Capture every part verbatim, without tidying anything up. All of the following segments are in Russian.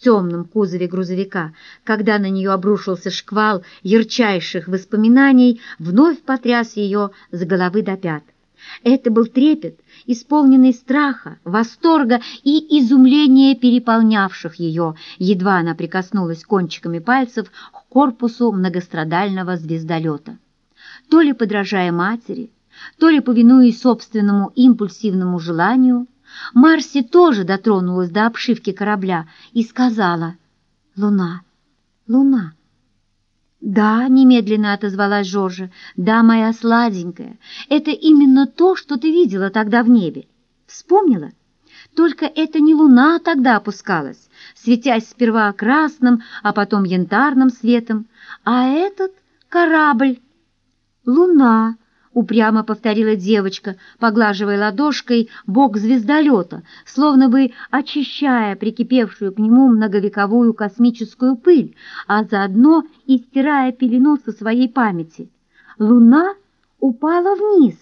темном кузове грузовика, когда на нее обрушился шквал ярчайших воспоминаний, вновь потряс ее с головы до пят. Это был трепет, исполненный страха, восторга и изумления, переполнявших ее, едва она прикоснулась кончиками пальцев к корпусу многострадального звездолета. То ли подражая матери, то ли повинуясь собственному импульсивному желанию, Марси тоже дотронулась до обшивки корабля и сказала: «Луна, луна». «Да», — немедленно отозвалась Жоржа, — «да, моя сладенькая, это именно то, что ты видела тогда в небе. Вспомнила? Только это не луна тогда опускалась, светясь сперва красным, а потом янтарным светом, а этот корабль». «Луна», — упрямо повторила девочка, поглаживая ладошкой бок звездолета, словно бы очищая прикипевшую к нему многовековую космическую пыль, а заодно и стирая пелену со своей памяти. «Луна упала вниз».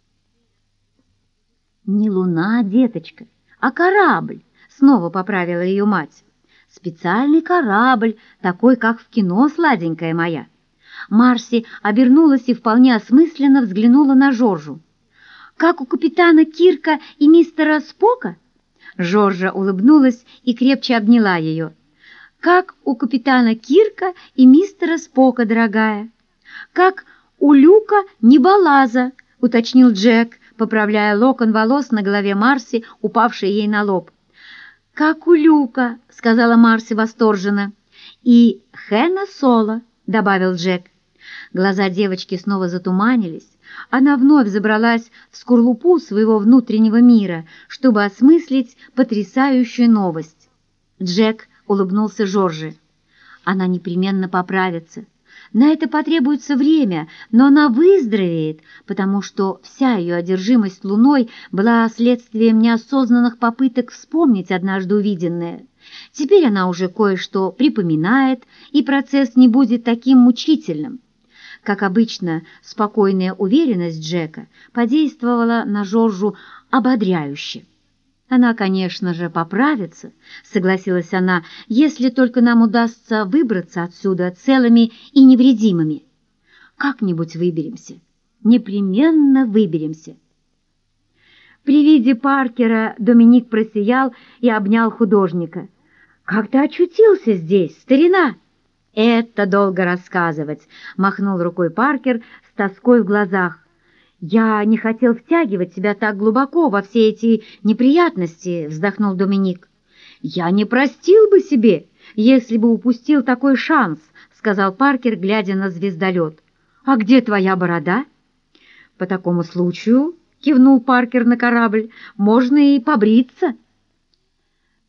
«Не луна, деточка, а корабль», — снова поправила ее мать. «Специальный корабль, такой, как в кино, сладенькая моя». Марси обернулась и вполне осмысленно взглянула на Жоржу. «Как у капитана Кирка и мистера Спока?» Жоржа улыбнулась и крепче обняла ее. «Как у капитана Кирка и мистера Спока, дорогая». «Как у Люка Неболаза», — уточнил Джек, поправляя локон волос на голове Марси, упавший ей на лоб. «Как у Люка», — сказала Марси восторженно. «И Хэна Соло», — добавил Джек. Глаза девочки снова затуманились. Она вновь забралась в скорлупу своего внутреннего мира, чтобы осмыслить потрясающую новость. Джек улыбнулся Жорже. «Она непременно поправится. На это потребуется время, но она выздоровеет, потому что вся ее одержимость луной была следствием неосознанных попыток вспомнить однажды увиденное. Теперь она уже кое-что припоминает, и процесс не будет таким мучительным». Как обычно, спокойная уверенность Джека подействовала на Жоржу ободряюще. «Она, конечно же, поправится», — согласилась она, «если только нам удастся выбраться отсюда целыми и невредимыми. Как-нибудь выберемся, непременно выберемся». При виде Паркера Доминик просиял и обнял художника. «Как ты очутился здесь, старина?» «Это долго рассказывать», — махнул рукой Паркер с тоской в глазах. «Я не хотел втягивать тебя так глубоко во все эти неприятности», — вздохнул Доминик. «Я не простил бы себе, если бы упустил такой шанс», — сказал Паркер, глядя на звездолет. «А где твоя борода?» «По такому случаю», — кивнул Паркер на корабль, — «можно и побриться».